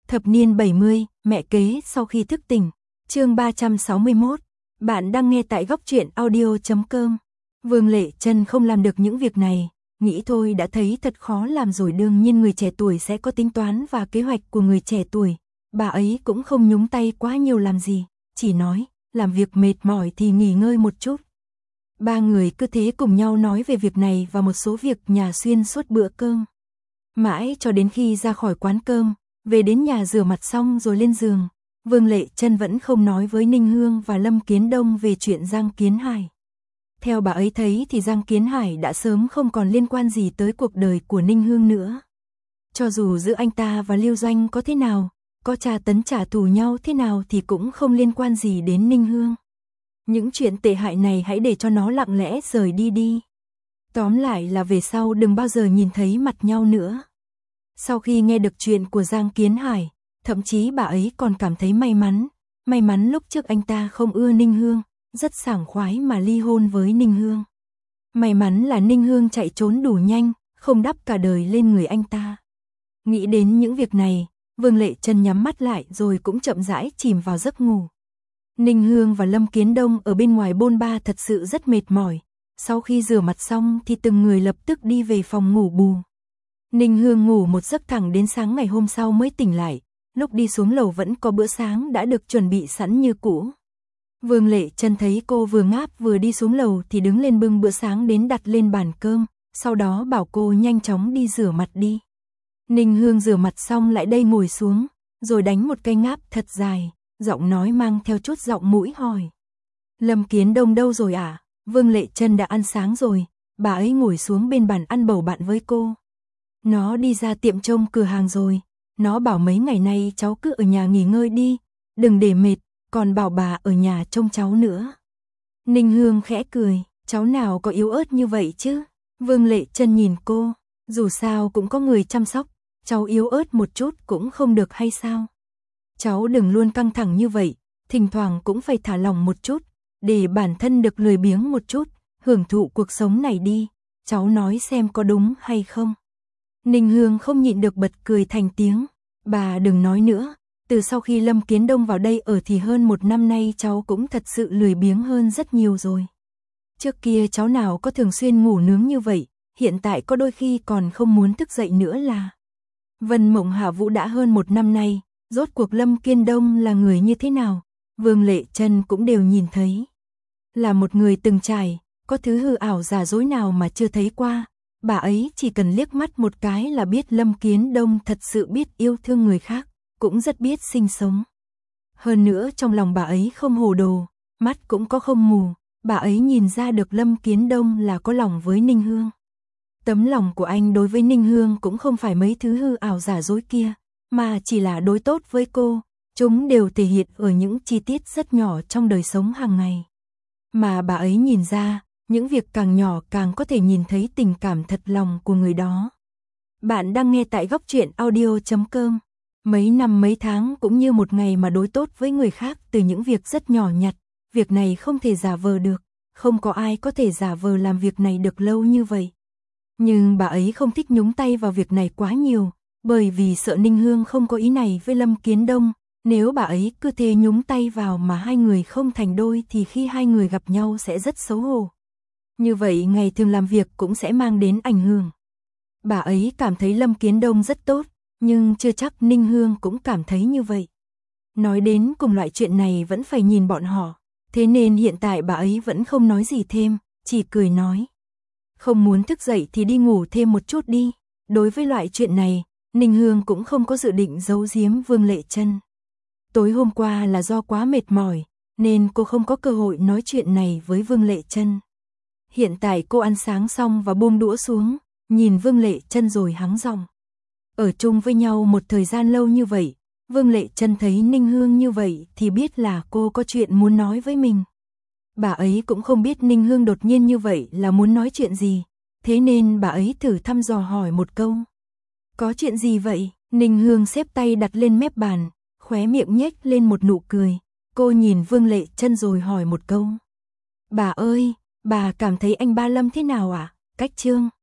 Thập niên 70, mẹ kế sau khi thức tỉnh. Chương 361. Bạn đang nghe tại góc truyện audio.com. Vương Lệ Trân không làm được những việc này, nghĩ thôi đã thấy thật khó làm rồi, đương nhiên người trẻ tuổi sẽ có tính toán và kế hoạch của người trẻ tuổi. Bà ấy cũng không nhúng tay quá nhiều làm gì, chỉ nói, làm việc mệt mỏi thì nghỉ ngơi một chút. Ba người cứ thế cùng nhau nói về việc này và một số việc nhà xuyên suốt bữa cơm. Mãi cho đến khi ra khỏi quán cơm, về đến nhà rửa mặt xong rồi lên giường, Vương Lệ Trân vẫn không nói với Ninh Hương và Lâm Kiến Đông về chuyện Giang Kiến Hải. Theo bà ấy thấy thì Giang Kiến Hải đã sớm không còn liên quan gì tới cuộc đời của Ninh Hương nữa. Cho dù giữa anh ta và Lưu Doanh có thế nào, có tra tấn trả thù nhau thế nào thì cũng không liên quan gì đến Ninh Hương. Những chuyện tệ hại này hãy để cho nó lặng lẽ rời đi đi. Tóm lại là về sau đừng bao giờ nhìn thấy mặt nhau nữa. Sau khi nghe được chuyện của Giang Kiến Hải, thậm chí bà ấy còn cảm thấy may mắn lúc trước anh ta không ưa Ninh Hương, rất sảng khoái mà ly hôn với Ninh Hương. May mắn là Ninh Hương chạy trốn đủ nhanh, không đắp cả đời lên người anh ta. Nghĩ đến những việc này, Vương Lệ Trân nhắm mắt lại rồi cũng chậm rãi chìm vào giấc ngủ. Ninh Hương và Lâm Kiến Đông ở bên ngoài bôn ba thật sự rất mệt mỏi. Sau khi rửa mặt xong thì từng người lập tức đi về phòng ngủ bù. Ninh Hương ngủ một giấc thẳng đến sáng ngày hôm sau mới tỉnh lại. Lúc đi xuống lầu vẫn có bữa sáng đã được chuẩn bị sẵn như cũ. Vương Lệ Trân thấy cô vừa ngáp vừa đi xuống lầu thì đứng lên bưng bữa sáng đến đặt lên bàn cơm, sau đó bảo cô nhanh chóng đi rửa mặt đi. Ninh Hương rửa mặt xong lại đây ngồi xuống, rồi đánh một cái ngáp thật dài, giọng nói mang theo chút giọng mũi hỏi. Lâm Kiến Đông đâu rồi à? Vương Lệ Trân đã ăn sáng rồi, bà ấy ngồi xuống bên bàn ăn bầu bạn với cô. Nó đi ra tiệm trông cửa hàng rồi, nó bảo mấy ngày nay cháu cứ ở nhà nghỉ ngơi đi, đừng để mệt, còn bảo bà ở nhà trông cháu nữa. Ninh Hương khẽ cười, cháu nào có yếu ớt như vậy chứ? Vương Lệ Trân nhìn cô, dù sao cũng có người chăm sóc, cháu yếu ớt một chút cũng không được hay sao? Cháu đừng luôn căng thẳng như vậy, thỉnh thoảng cũng phải thả lỏng một chút, để bản thân được lười biếng một chút, hưởng thụ cuộc sống này đi, cháu nói xem có đúng hay không? Ninh Hương không nhịn được bật cười thành tiếng, bà đừng nói nữa, từ sau khi Lâm Kiến Đông vào đây ở thì hơn 1 năm nay cháu cũng thật sự lười biếng hơn rất nhiều rồi. Trước kia cháu nào có thường xuyên ngủ nướng như vậy, hiện tại có đôi khi còn không muốn thức dậy nữa là. Vân Mộng Hạ Vũ đã hơn 1 năm nay, rốt cuộc Lâm Kiến Đông là người như thế nào, Vương Lệ Trân cũng đều nhìn thấy. Là một người từng trải, có thứ hư ảo giả dối nào mà chưa thấy qua, bà ấy chỉ cần liếc mắt một cái là biết Lâm Kiến Đông thật sự biết yêu thương người khác, cũng rất biết sinh sống. Hơn nữa trong lòng bà ấy không hồ đồ, mắt cũng có không mù, bà ấy nhìn ra được Lâm Kiến Đông là có lòng với Ninh Hương. Tấm lòng của anh đối với Ninh Hương cũng không phải mấy thứ hư ảo giả dối kia, mà chỉ là đối tốt với cô, chúng đều thể hiện ở những chi tiết rất nhỏ trong đời sống hàng ngày. Mà bà ấy nhìn ra, những việc càng nhỏ càng có thể nhìn thấy tình cảm thật lòng của người đó. Bạn đang nghe tại góc truyện audio.com. Mấy năm mấy tháng cũng như một ngày mà đối tốt với người khác từ những việc rất nhỏ nhặt, việc này không thể giả vờ được, không có ai có thể giả vờ làm việc này được lâu như vậy. Nhưng bà ấy không thích nhúng tay vào việc này quá nhiều, bởi vì sợ Ninh Hương không có ý này với Lâm Kiến Đông, nếu bà ấy cứ thế nhúng tay vào mà hai người không thành đôi thì khi hai người gặp nhau sẽ rất xấu hổ. Như vậy ngày thường làm việc cũng sẽ mang đến ảnh hưởng. Bà ấy cảm thấy Lâm Kiến Đông rất tốt, nhưng chưa chắc Ninh Hương cũng cảm thấy như vậy. Nói đến cùng loại chuyện này vẫn phải nhìn bọn họ, thế nên hiện tại bà ấy vẫn không nói gì thêm, chỉ cười nói. Không muốn thức dậy thì đi ngủ thêm một chút đi. Đối với loại chuyện này, Ninh Hương cũng không có dự định giấu giếm Vương Lệ Trân. Tối hôm qua là do quá mệt mỏi, nên cô không có cơ hội nói chuyện này với Vương Lệ Trân. Hiện tại cô ăn sáng xong và buông đũa xuống, nhìn Vương Lệ Trân rồi hắng giọng. Ở chung với nhau một thời gian lâu như vậy, Vương Lệ Trân thấy Ninh Hương như vậy thì biết là cô có chuyện muốn nói với mình. Bà ấy cũng không biết Ninh Hương đột nhiên như vậy là muốn nói chuyện gì, thế nên bà ấy thử thăm dò hỏi một câu. Có chuyện gì vậy? Ninh Hương xếp tay đặt lên mép bàn, khóe miệng nhếch lên một nụ cười, cô nhìn Vương Lệ Trân rồi hỏi một câu. Bà ơi, bà cảm thấy anh Ba Lâm thế nào ạ? Cách Trương.